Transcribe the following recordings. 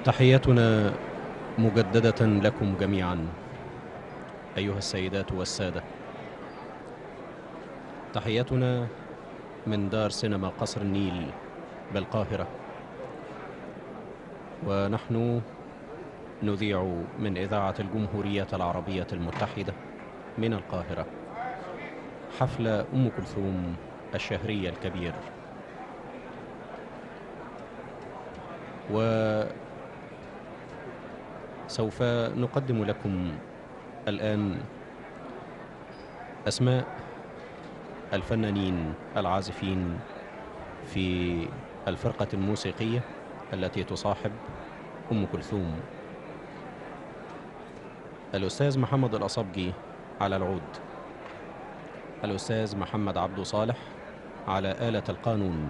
تحياتنا مجددة لكم جميعا أيها السيدات والسادة. تحياتنا من دار سينما قصر النيل بالقاهرة، ونحن نذيع من إذاعة الجمهورية العربية المتحدة من القاهرة حفل أم كلثوم الشهري الكبير. وسوف نقدم لكم الآن أسماء الفنانين العازفين في الفرقة الموسيقية التي تصاحب أم كلثوم. الأستاذ محمد الأصبجي على العود، الأستاذ محمد عبد صالح على آلة القانون،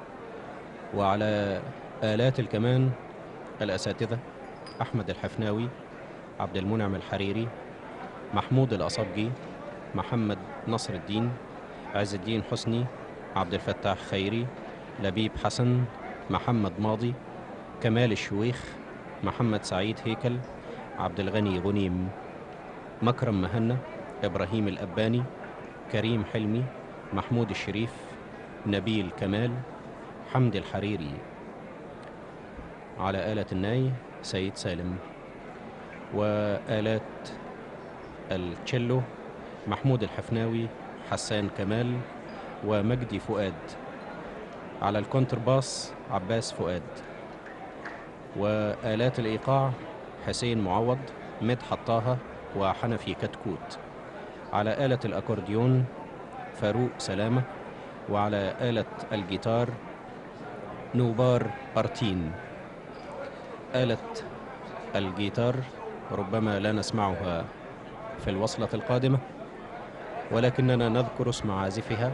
وعلى آلات الكمان الأساتذة أحمد الحفناوي، عبد المنعم الحريري، محمود الأصبجي، محمد نصر الدين، عز الدين حسني، عبد الفتاح خيري، لبيب حسن، محمد ماضي، كمال الشويخ، محمد سعيد هيكل، عبد الغني غنيم، مكرم مهنا، إبراهيم الأباني، كريم حلمي، محمود الشريف، نبيل كمال، حمد الحريري. على آلة الناي سيد سالم، وآلات التشيلو محمود الحفناوي، حسان كمال، ومجدي فؤاد. على الكونترباس عباس فؤاد، وآلات الإيقاع حسين معوض، مدحت طه، وحنفي كتكوت. على آلة الأكورديون فاروق سلامة، وعلى آلة الجيتار نوبار أرتين. آلة الجيتار ربما لا نسمعها في الوصلة القادمة، ولكننا نذكر اسم عازفها،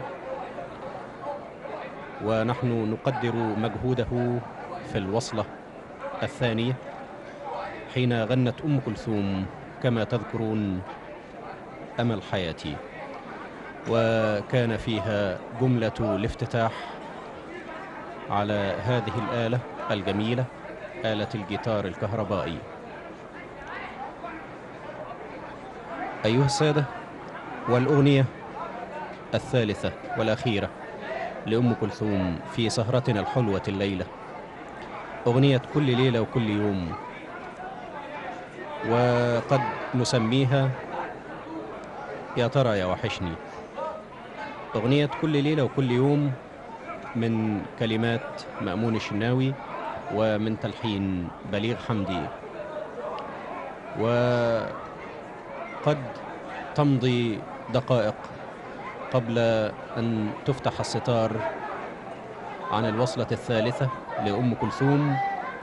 ونحن نقدر مجهوده في الوصلة الثانية حين غنت أم كلثوم كما تذكرون أمل حياتي، وكان فيها جملة الافتتاح على هذه الآلة الجميلة، آلة الجيتار الكهربائي. أيها السادة، والأغنية الثالثة والأخيرة لأم كلثوم في سهرتنا الحلوة الليلة، أغنية كل ليلة وكل يوم، وقد نسميها يا ترى يا وحشني. أغنية كل ليلة وكل يوم من كلمات مأمون الشناوي ومن تلحين بليغ حمدي، وقد تمضي دقائق قبل أن تفتح الستار عن الوصلة الثالثة لأم كلثوم،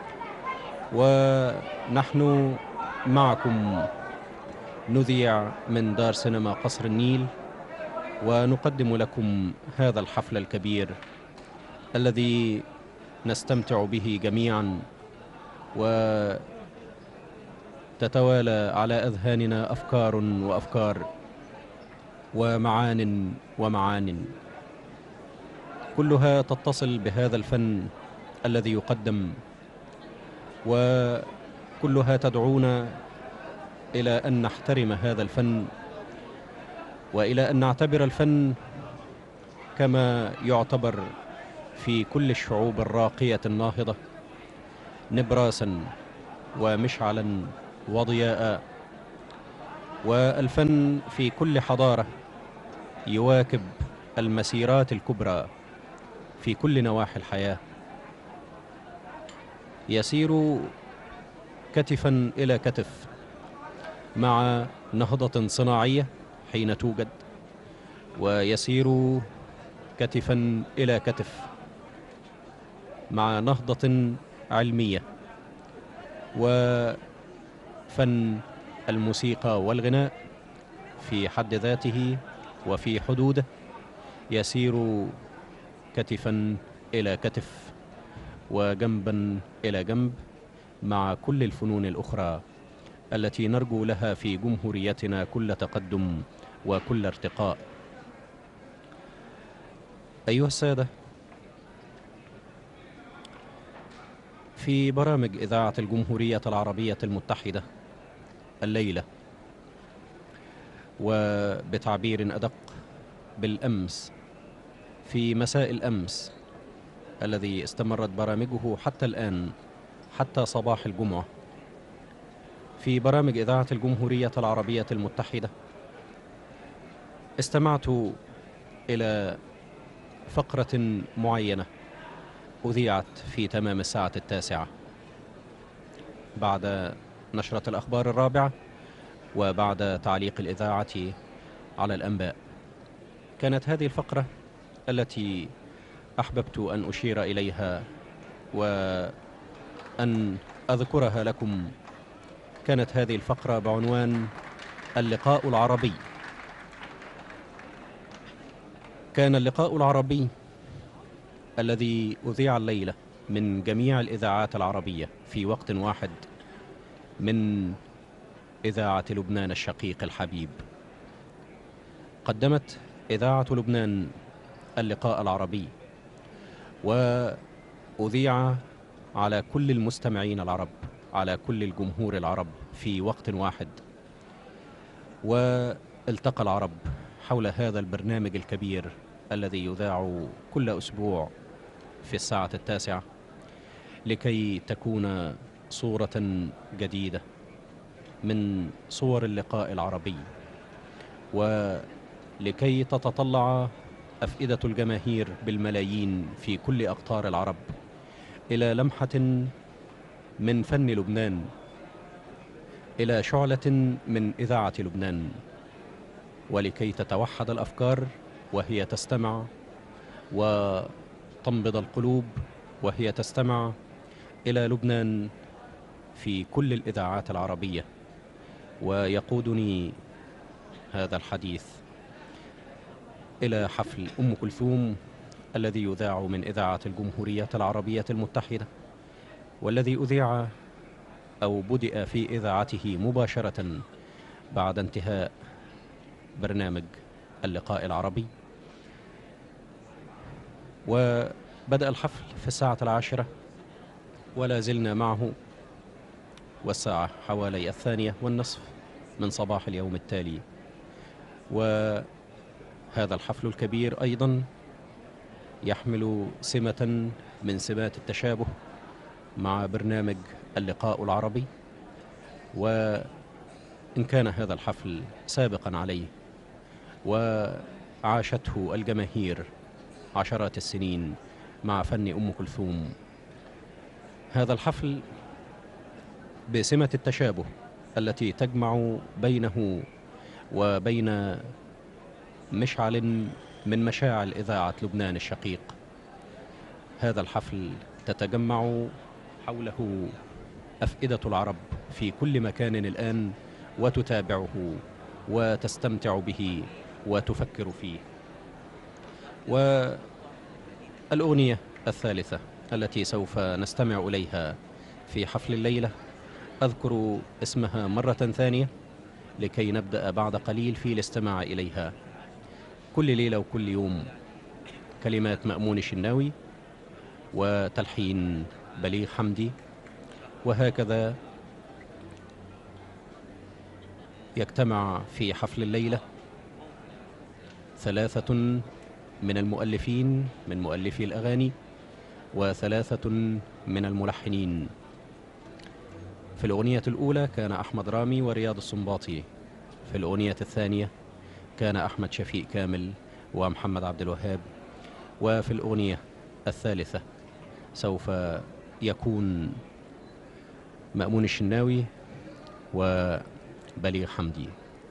ونحن معكم نذيع من دار سينما قصر النيل، ونقدم لكم هذا الحفل الكبير الذي نستمتع به جميعا، وتتوالى على أذهاننا أفكار وأفكار ومعان ومعان، كلها تتصل بهذا الفن الذي يقدم، وكلها تدعونا إلى أن نحترم هذا الفن، وإلى أن نعتبر الفن كما يعتبر في كل الشعوب الراقية الناهضة نبراسا ومشعلا وضياء. والفن في كل حضارة يواكب المسيرات الكبرى في كل نواحي الحياة، يسير كتفا إلى كتف مع نهضة صناعية حين توجد، ويسير كتفا إلى كتف مع نهضة علمية، وفن الموسيقى والغناء في حد ذاته وفي حدوده يسير كتفا إلى كتف وجنبا إلى جنب مع كل الفنون الأخرى التي نرجو لها في جمهوريتنا كل تقدم وكل ارتقاء. أيها السادة، في برامج إذاعة الجمهورية العربية المتحدة الليلة، وبتعبير أدق بالأمس، في مساء الأمس الذي استمرت برامجه حتى الآن، حتى صباح الجمعة. في برامج إذاعة الجمهورية العربية المتحدة استمعت إلى فقرة معينة أذيعت في تمام الساعة 9 بعد نشرة الأخبار 4 وبعد تعليق الإذاعة على الأنباء. كانت هذه الفقرة التي أحببت أن أشير إليها وأن أذكرها لكم. كانت هذه الفقرة بعنوان اللقاء العربي. كان اللقاء العربي الذي أذيع الليلة من جميع الإذاعات العربية في وقت واحد من إذاعة لبنان الشقيق الحبيب. قدمت إذاعة لبنان اللقاء العربي وأذيع على كل المستمعين العرب، على كل الجمهور العرب في وقت واحد، والتقى العرب حول هذا البرنامج الكبير الذي يذاع كل أسبوع في الساعة 9 لكي تكون صورة جديدة من صور اللقاء العربي، ولكي تتطلع أفئدة الجماهير بالملايين في كل أقطار العرب إلى لمحة من فن لبنان، إلى شعلة من إذاعة لبنان، ولكي تتوحد الأفكار وهي تستمع، وتنبض القلوب وهي تستمع إلى لبنان في كل الإذاعات العربية. ويقودني هذا الحديث إلى حفل أم كلثوم الذي يذاع من إذاعة الجمهورية العربية المتحدة، والذي أذيع أو بدأ في إذاعته مباشرة بعد انتهاء برنامج اللقاء العربي. وبدأ الحفل في الساعة 10 ولا زلنا معه، والساعة حوالي 2:30 من صباح اليوم التالي. وهذا الحفل الكبير أيضا يحمل سمة من سمات التشابه مع برنامج اللقاء العربي، وإن كان هذا الحفل سابقا عليه وعاشته الجماهير عشرات السنين مع فن أم كلثوم، هذا الحفل بسمة التشابه التي تجمع بينه وبين مشعل من مشاعل إذاعة لبنان الشقيق. هذا الحفل تتجمع حوله أفئدة العرب في كل مكان الآن، وتتابعه وتستمتع به وتفكر فيه. والأغنية الثالثة التي سوف نستمع إليها في حفل الليلة أذكر اسمها مرة ثانية لكي نبدأ بعد قليل في الاستماع إليها. كل ليلة وكل يوم، كلمات مأمون الشناوي وتلحين بليغ حمدي. وهكذا يجتمع في حفل الليلة 3 من المؤلفين من مؤلفي الأغاني، و3 من الملحنين. في الأغنية الأولى كان أحمد رامي ورياض السنباطي، في الأغنية الثانية كان أحمد شفيق كامل ومحمد عبد الوهاب، وفي الأغنية الثالثة سوف يكون مأمون الشناوي وبليغ حمدي.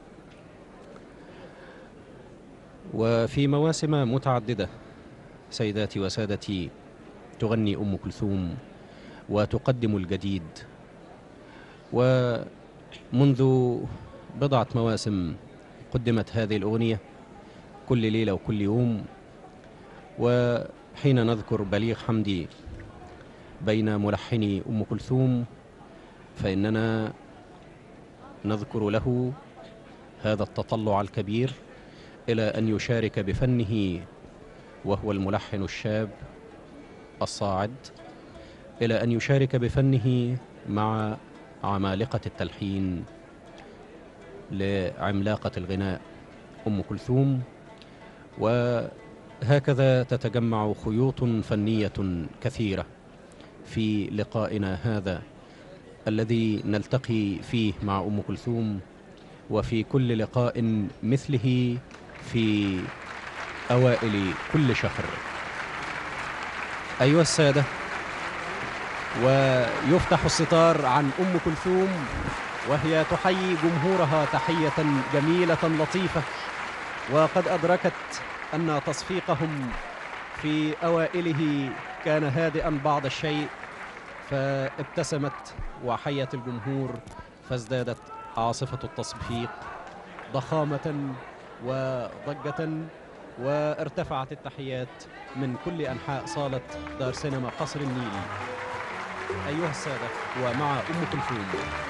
وفي مواسم متعددة سيداتي وسادتي تغني أم كلثوم وتقدم الجديد، ومنذ بضعة مواسم قدمت هذه الأغنية كل ليلة وكل يوم. وحين نذكر بليغ حمدي بين ملحني أم كلثوم فإننا نذكر له هذا التطلع الكبير إلى أن يشارك بفنه، وهو الملحن الشاب الصاعد، إلى أن يشارك بفنه مع عمالقة التلحين لعملاقة الغناء أم كلثوم. وهكذا تتجمع خيوط فنية كثيرة في لقائنا هذا الذي نلتقي فيه مع أم كلثوم، وفي كل لقاء مثله في أوائل كل شهر. أيها السادة، ويفتح الستار عن أم كلثوم وهي تحيي جمهورها تحية جميلة لطيفة، وقد أدركت أن تصفيقهم في أوائله كان هادئا بعض الشيء، فابتسمت وحيت الجمهور، فازدادت عاصفة التصفيق ضخامة وضجة، وارتفعت التحيات من كل أنحاء صالة دار سينما قصر النيل. أيها السادة، ومع أم كلثوم.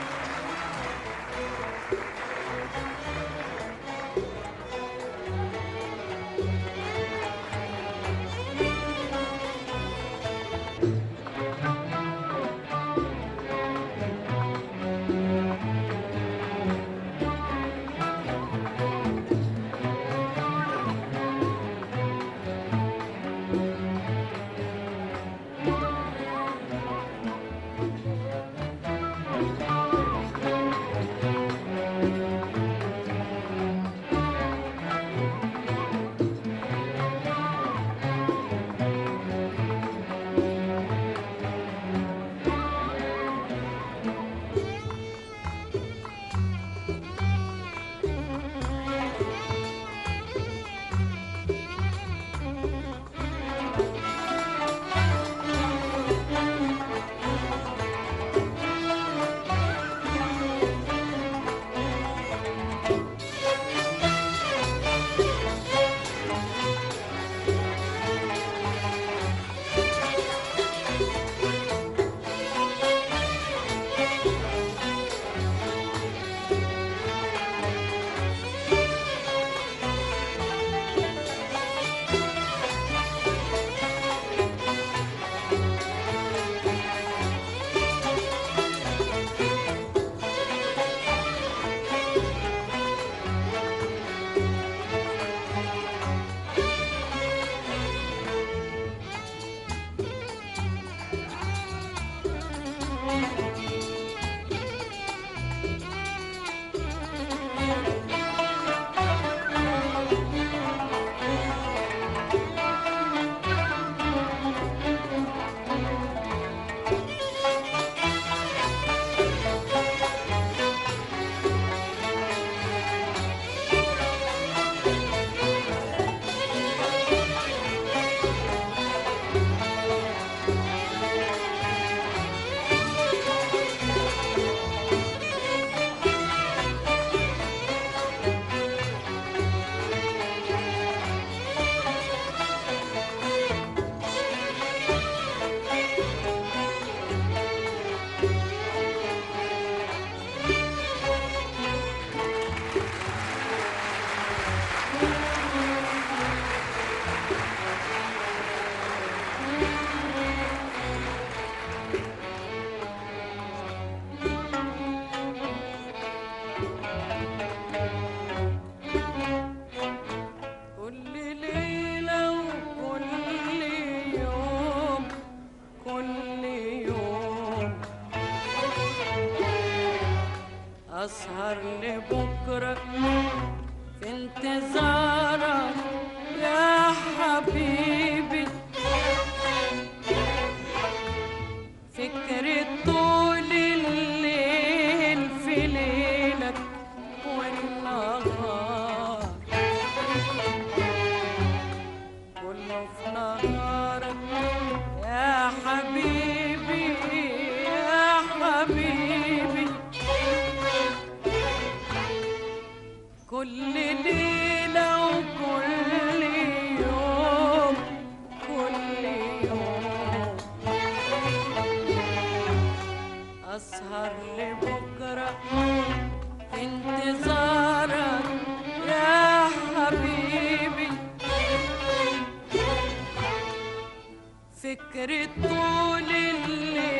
أسهر لبكرة في انتظارك يا حبيبي، فكرة طول الليل في ليلك والنهار كله في نهارك يا حبيبي يا حبيبي، كل ليلة وكل يوم كل يوم أسهر لبكرة في انتظارك يا حبيبي، فكرة طول الليل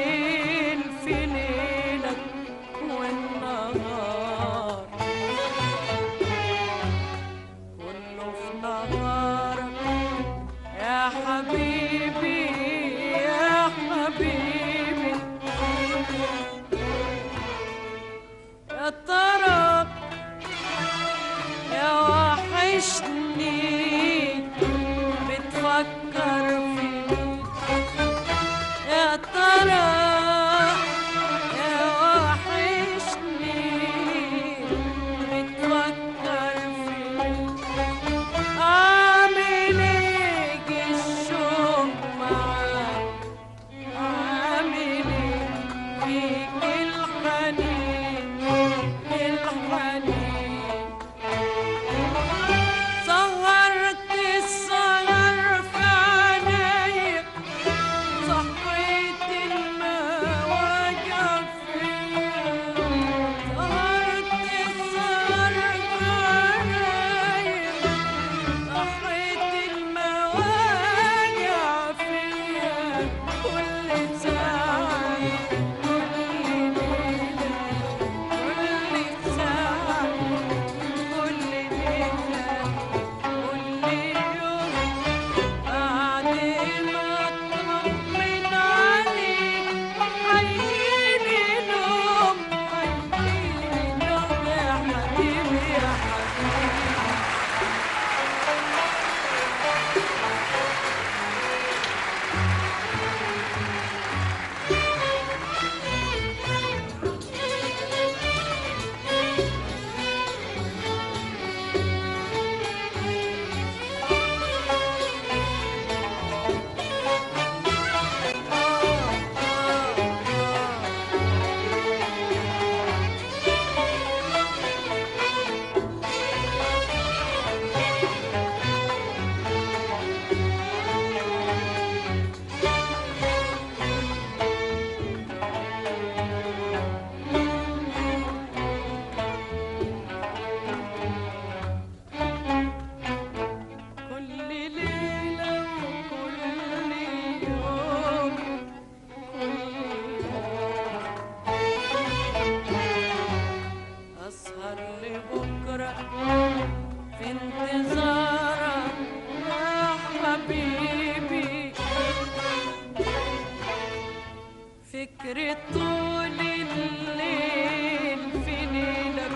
فكري طول الليل في ليلك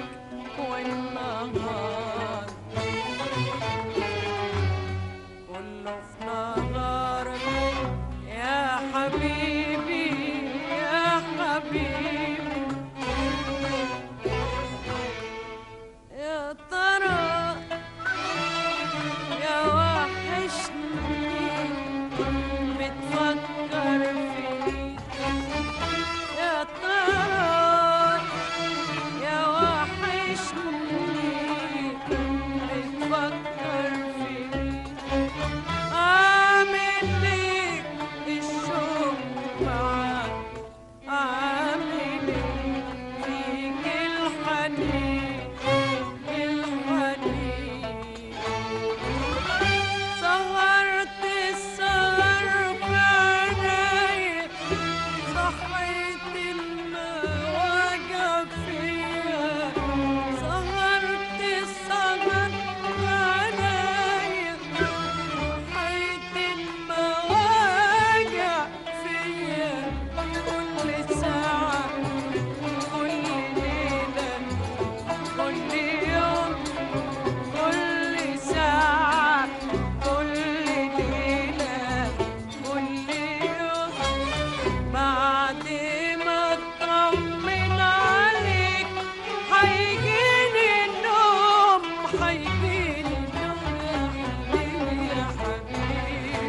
والنهار، كله في نهارك يا حبيبي يا حبيبي. يا ترى يا وحشني بتفكر فيك، يا ترى يا وحشني بتفكر فيك. عامل ليك الشوق معاك، عامل فيك الحنين الحنين. سهرت السهر في عنايا، صحيت المواجع فيا. سهرت السهر في عنايا، صحيت المواجع فيا. كل ساعة كل ليلة كل يوم كل ساعة كل ليلة كل يوم، بعد ما اطمن عليك هيجيني النوم، هيجيني النوم يا حبيبي.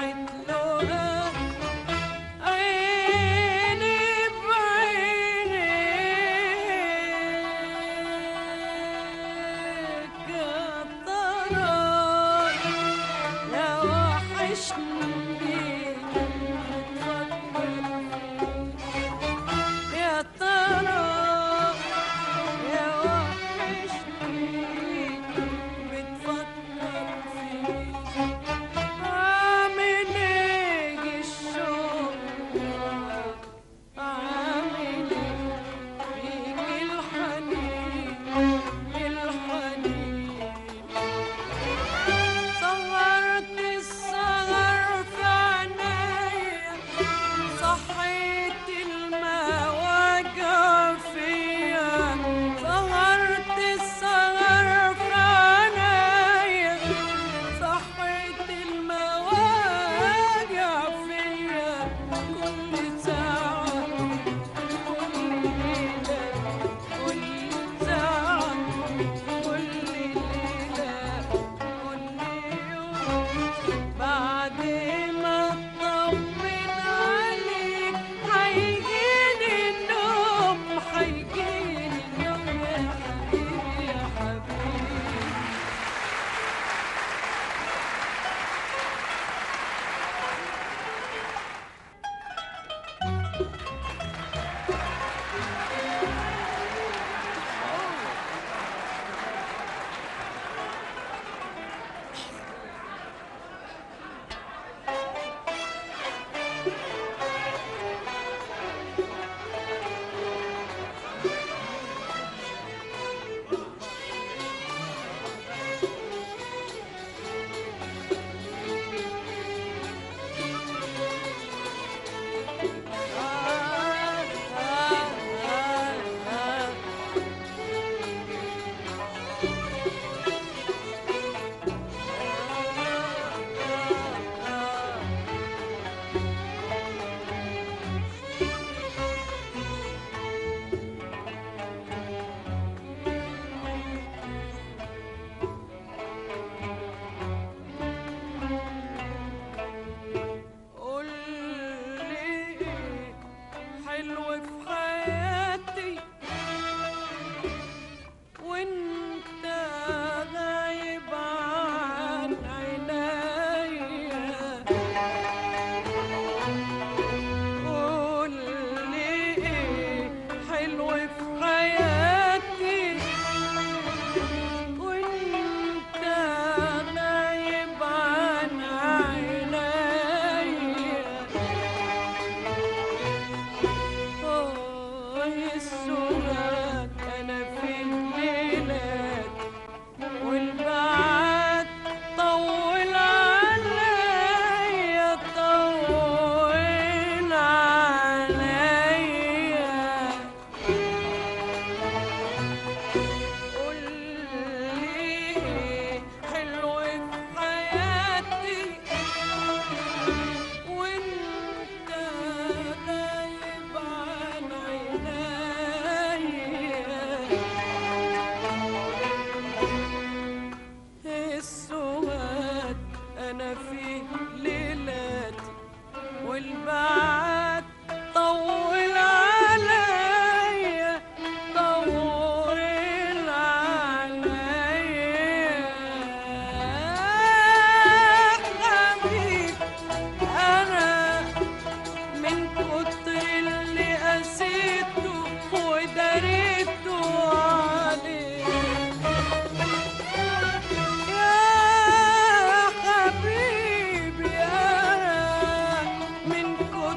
راحت له عيني بعينيك يا ترى يا وحشني بتفكر فيك يا ترى يا وحشني بتفكر فيك عامل ايه الشوق عامل ايه فيك الحنين الحنين صغرت الصغر في عينيا صحيت المواجع فيا صغرت الصغر في عينيا صحيت المواجع فيا كل ساعة كل ليلة كل ساعة كل ليلة كل يوم بعد ما اطمن عليك هيجيني النوم هيجيني النوم يا حبيبي يا حبيبي قول لي ايه حلو في حياتي وانت غايب عن عينيا قول لي ايه حلو في حياتي وانت غايب عن عينيا السواد انا في الليلات والبعد طول عليا طول عليا قول لي حلو في حياتي وانت غايب عن عينيا السواد انا في ليلاتي والبعد طول عليا طول عليا حبيبي انا من كتر اللي قسيته وداريته عليه يا حبيبي انا من كتر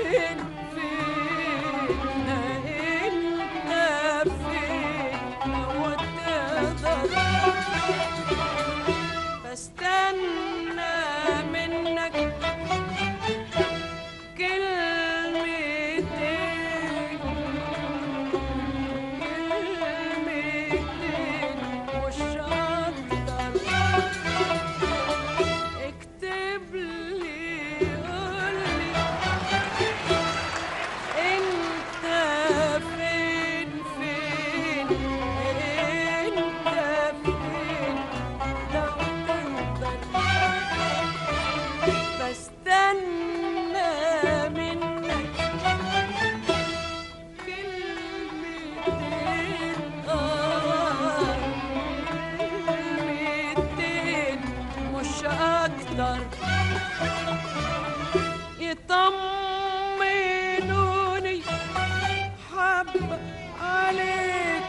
يطمنوني حبة عليك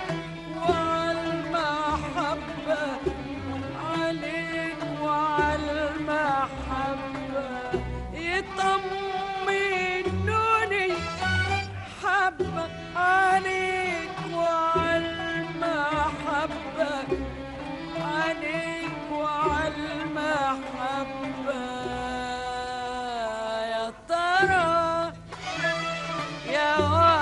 وعالمحبة، عليك وعالمحبة. يطمنوني حبة عليك وعالمحبة، عليك وعالمحبة. يا ترى يا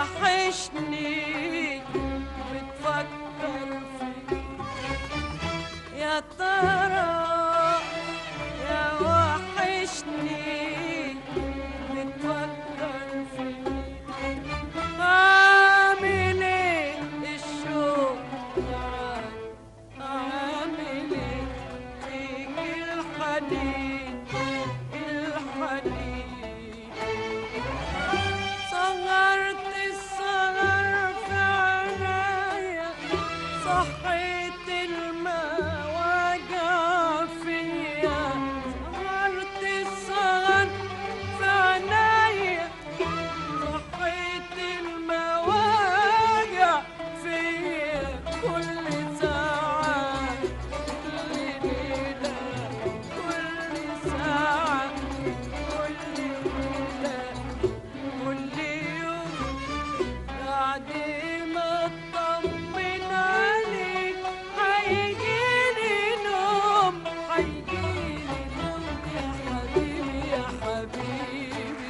وحشني بتفكر فيك، يا ترى يا وحشني بتفكر فيك. عامل ايه الشوق معاك، عامل ايه فيك الحنين، الحنين. صغرت الصغر في عنايا، صحيت المواجع فيا. صغرت الصغر في عنايا، صحيت المواجع فيا. كل ساعة كل ليلة كل ساعة كل ليلة كل يوم بعد ما اطمن عليك هيجيلي نوم، هيجيلي نوم يا حبيبي يا حبيبي.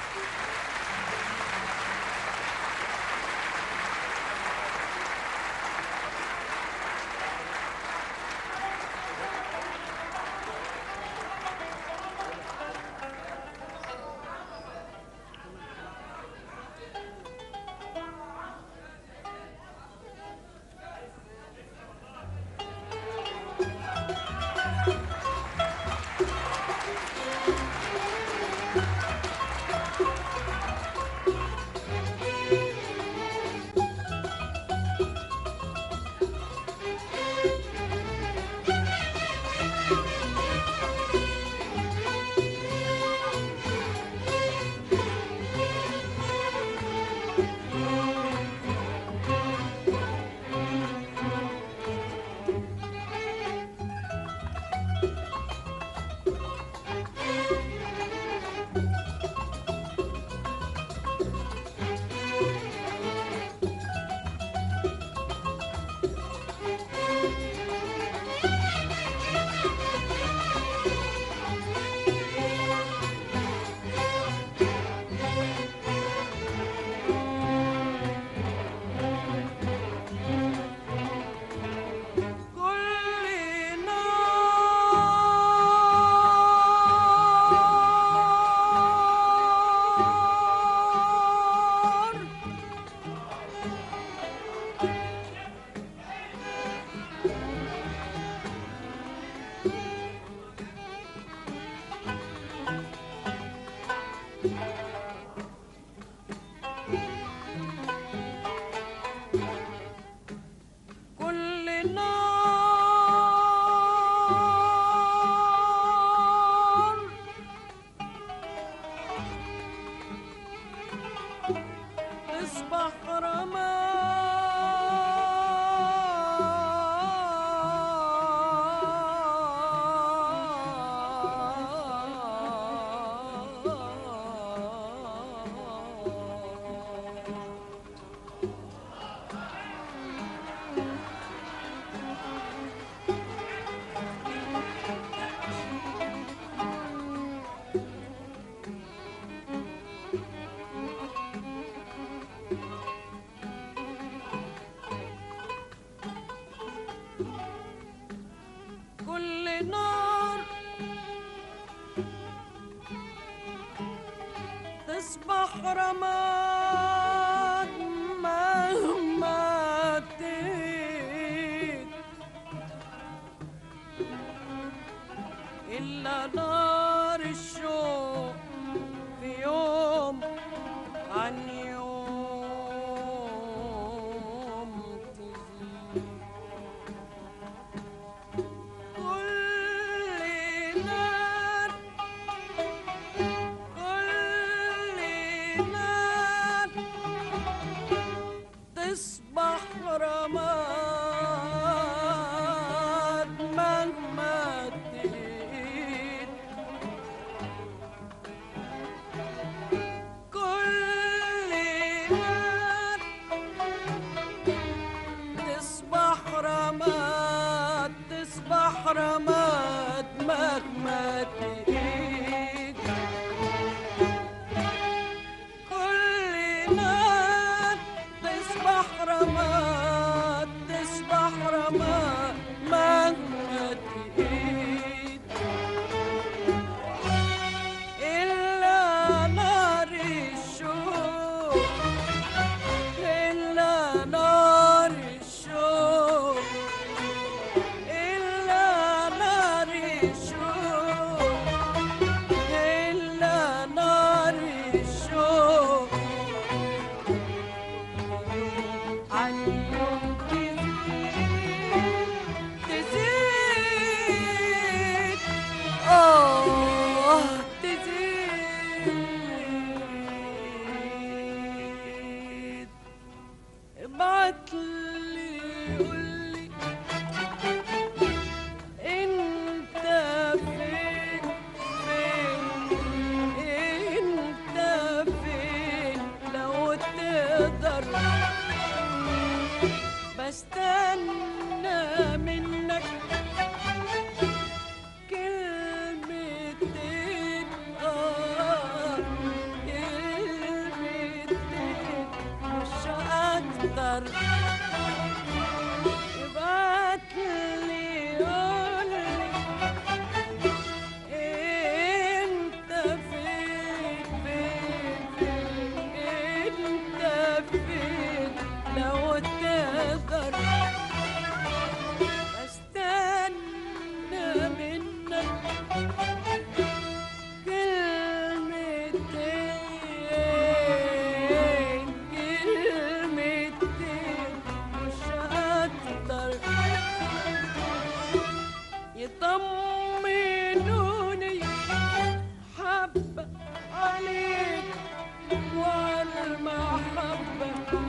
كل نار كل نار تصبح تصبح رماد مهما تهيد، إلا نار الشوق في يوم عن يوم تزيد. كل نار تصبح رماد مهما تهيد. كل نار تصبح رماد، تصبح رماد مهما تهيد. كل نار تصبح رماد، تصبح رماد مهما تهيد. إلا نار الشوق، إلا نار الشوق، إلا نار الشوق، إلا نار الشوق عن يوم تزيد، تزيد. ابعتلي قولي انت فين، فين انت فين، لو تقدر بستنى منك كلمتين، كلمتين مش أكتر. ابعتلي قولي انت فين، فين فين انت فين، لو تقدر استنى منك كلمتين، كلمتين مش أكتر، يطمنوني حبة عليك وعلى المحبة.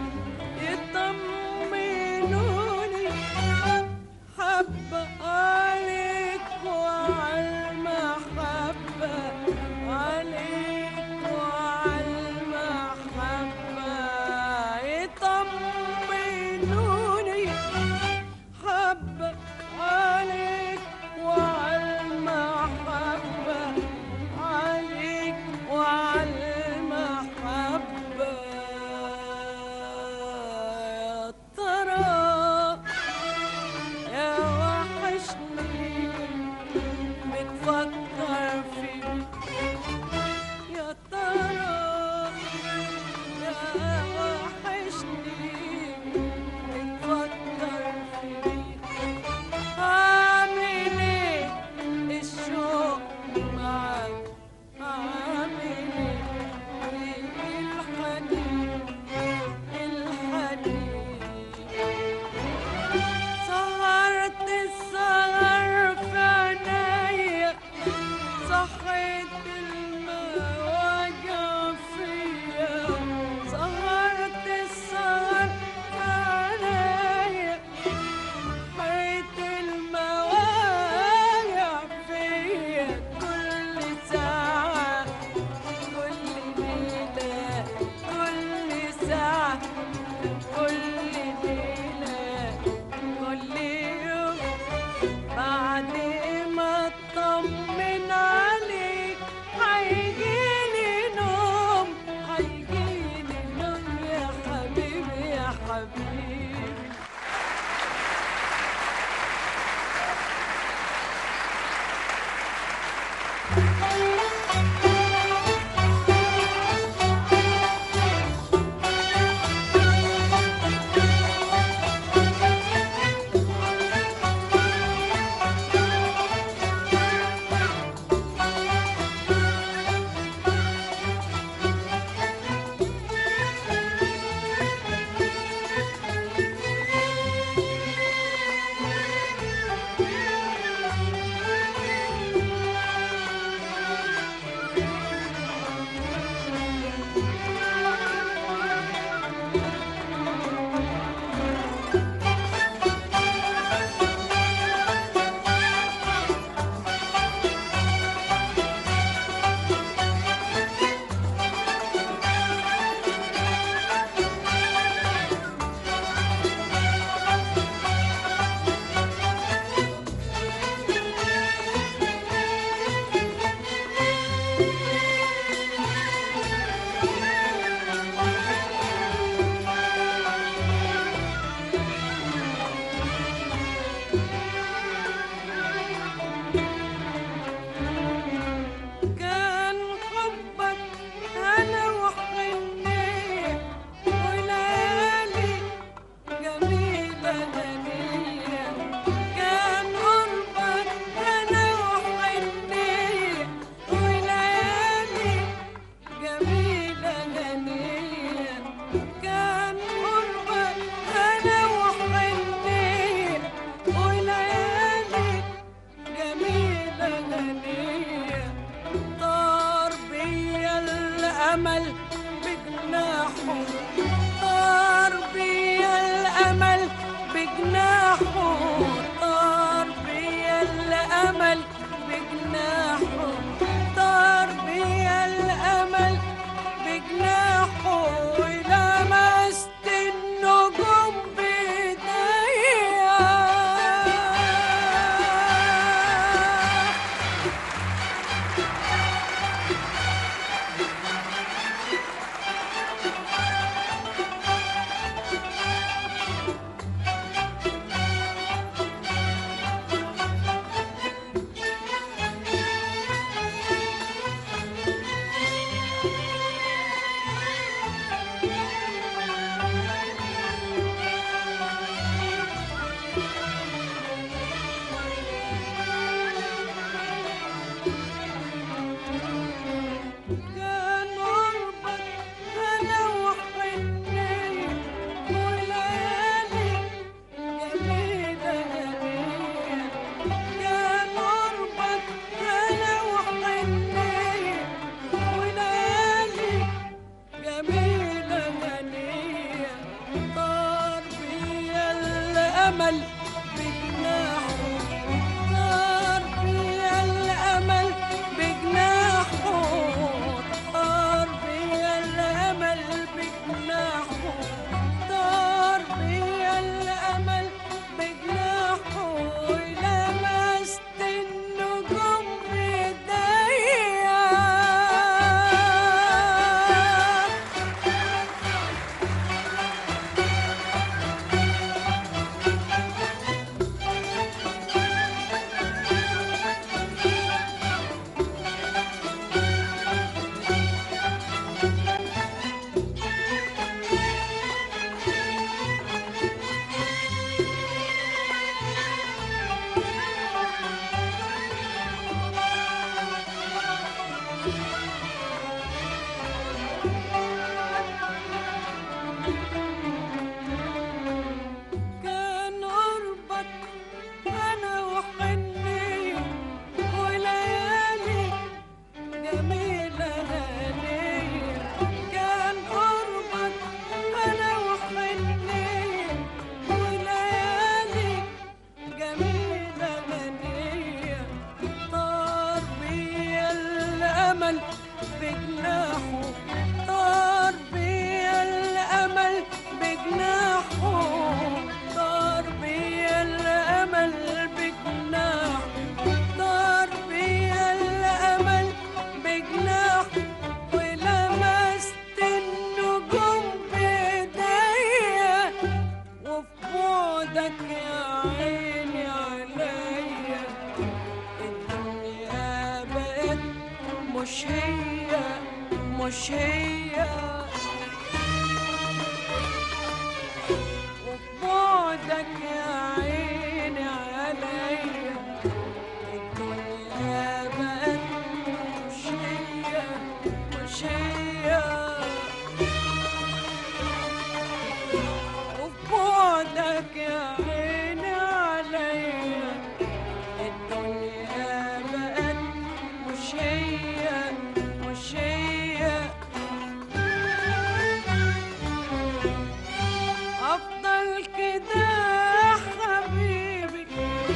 يطمنوني حبة عليك وعلى المحبة، عليك وعلى المحبة. يطمنوني حبة عليك وعلى المحبة، عليك وعلى المحبة. يا ترى يا وحشني بتفكر فيك، يا ترى يا وحشني بتفكر فيك. عامل ايه الشوق معاك، عامل ايه الحنين، الحنين. سهرت السهر في عينيا، صحيت المواجع فيا. سهرت السهر الأمل بجناحه، طار بيا الأمل بجناحه، طار بيا الأمل بجناحه، طار بيا الأمل بجناحه، ولمست النجوم بإيديا. الأمل بجناحه، طار بيا الأمل بجناحه، طار بيا الأمل بجناحه، طار بيا الأمل بجناحه، ولمست النجوم بإيديا. بجناحه، طار بيا الأمل بجناحه، طار بيا الأمل بجناحه، طار بيا الأمل بجناحه، ولمست النجوم بإيديا. وفي بعدك يا عيني عليا الدنيا بقت مش هي، مش هي. وفي بعدك يا عيني عليا الدنيا بقت مش هي، مش هي. وفي بعدك يا عيني عليا الدنيا بقت مش هي، مش هي. أفضل كده يا حبيبي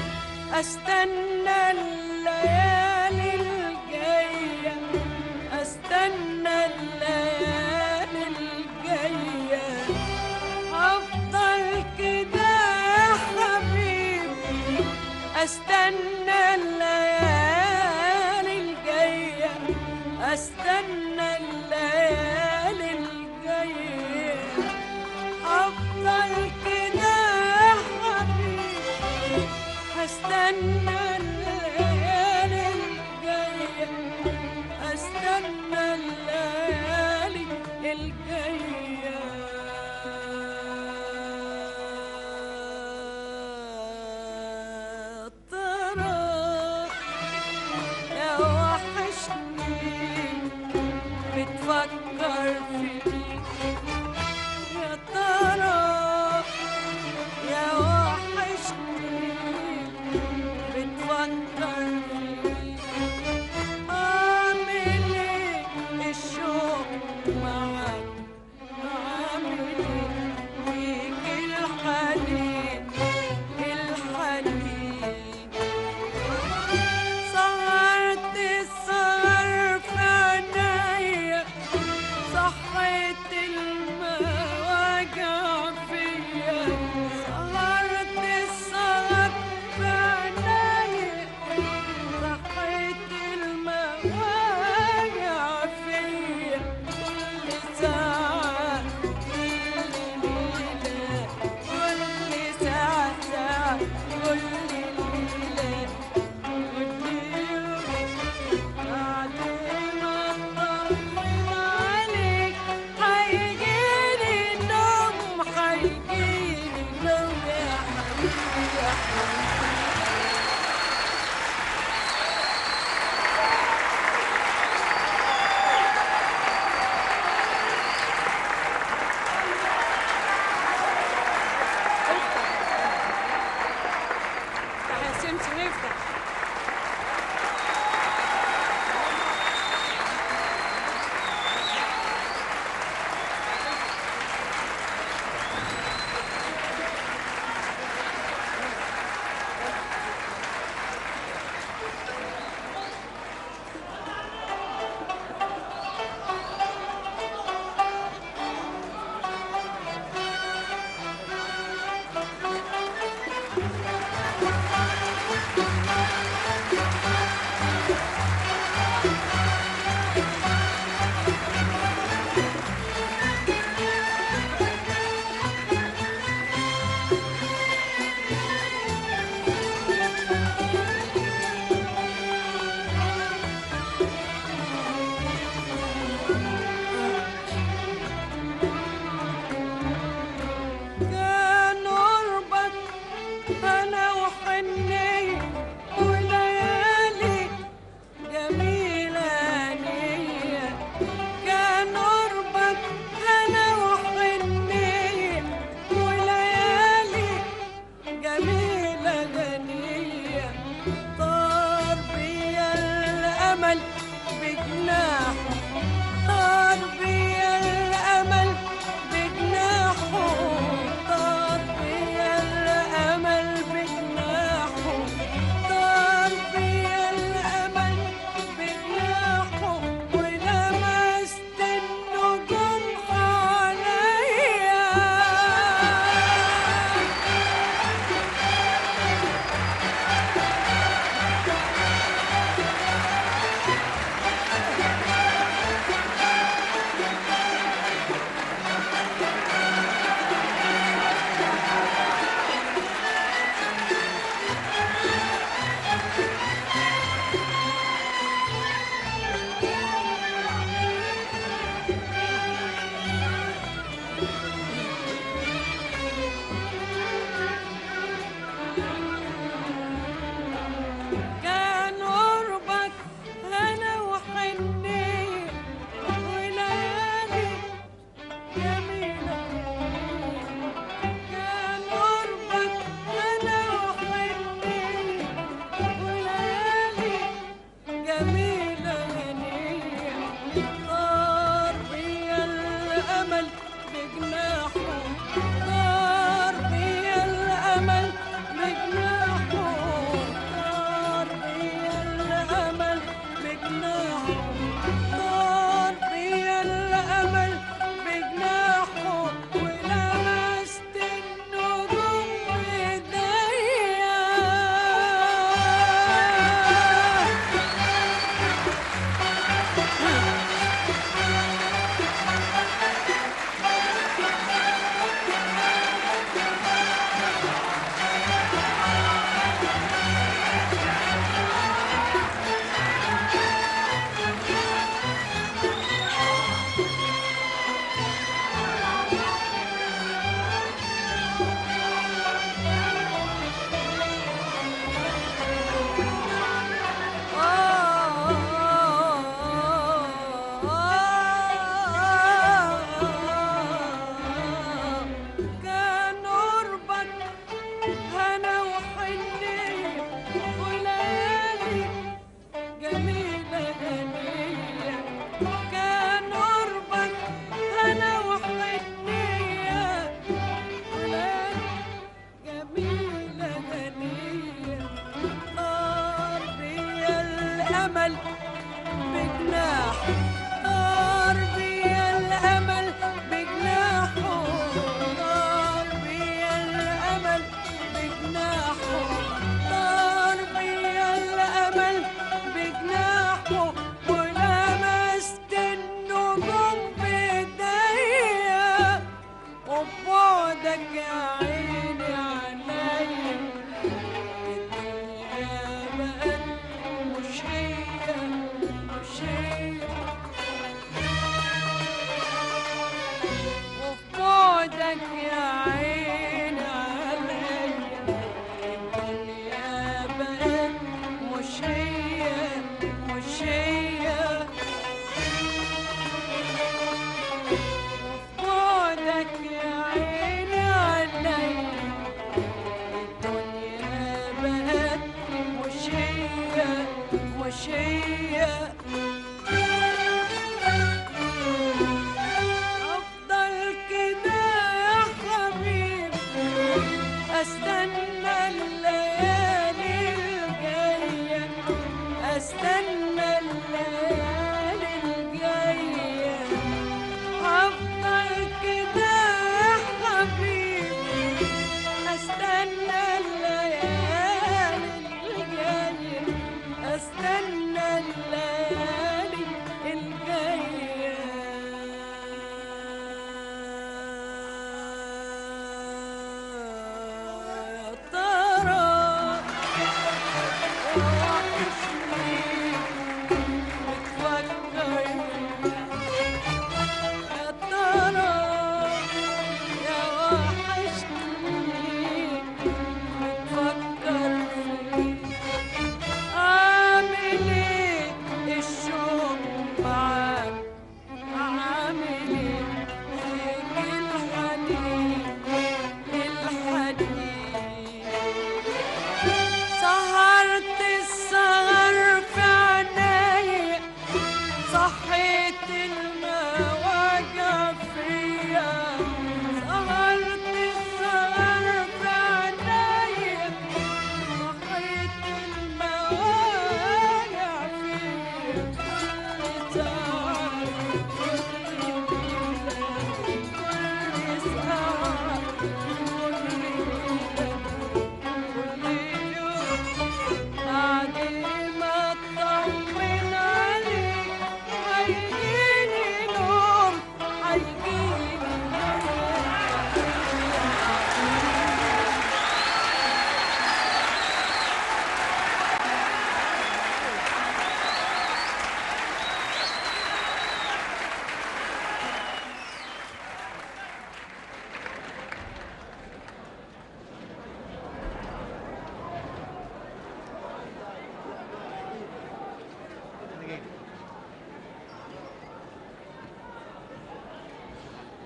أستنى الليالي الجاية، أستنى الليالي الجاية. أفضل كده يا حبيبي أستنى الليالي الجاية، أستنى الليالي الجاية. أفضل كده يا حبيبي أستنى الليالي الجاية، أستنى الليالي الجاية. ترى يا وحشني بتفكر فيني، يا ترى يا وحشني بتفكر فيني. أعمل إيه الشوق معاك عامل فيك الحنين الحنين سهرت السهر في عينيا صحيت المواجع فيا سهرت السهر في عينيا صحيت المواجع فيا كل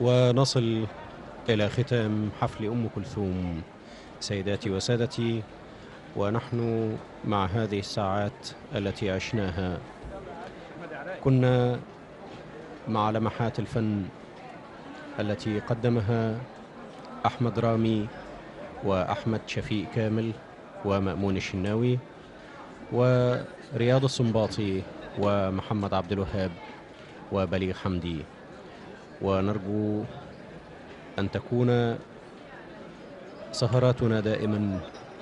ونصل إلى ختام حفل أم كلثوم. سيداتي وسادتي، ونحن مع هذه الساعات التي عشناها كنا مع لمحات الفن التي قدمها أحمد رامي وأحمد شفيق كامل ومأمون الشناوي ورياض السنباطي ومحمد عبد الوهاب وبليغ حمدي. ونرجو أن تكون سهراتنا دائما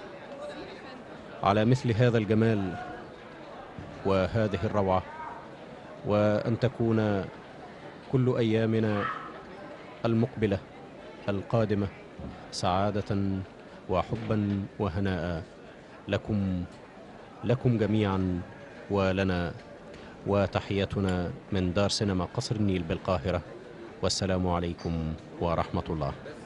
على مثل هذا الجمال وهذه الروعة، وأن تكون كل أيامنا المقبلة القادمة سعادة وحبا وهناء لكم جميعا ولنا. وتحياتنا من دار سينما قصر النيل بالقاهرة، والسلام عليكم ورحمة الله.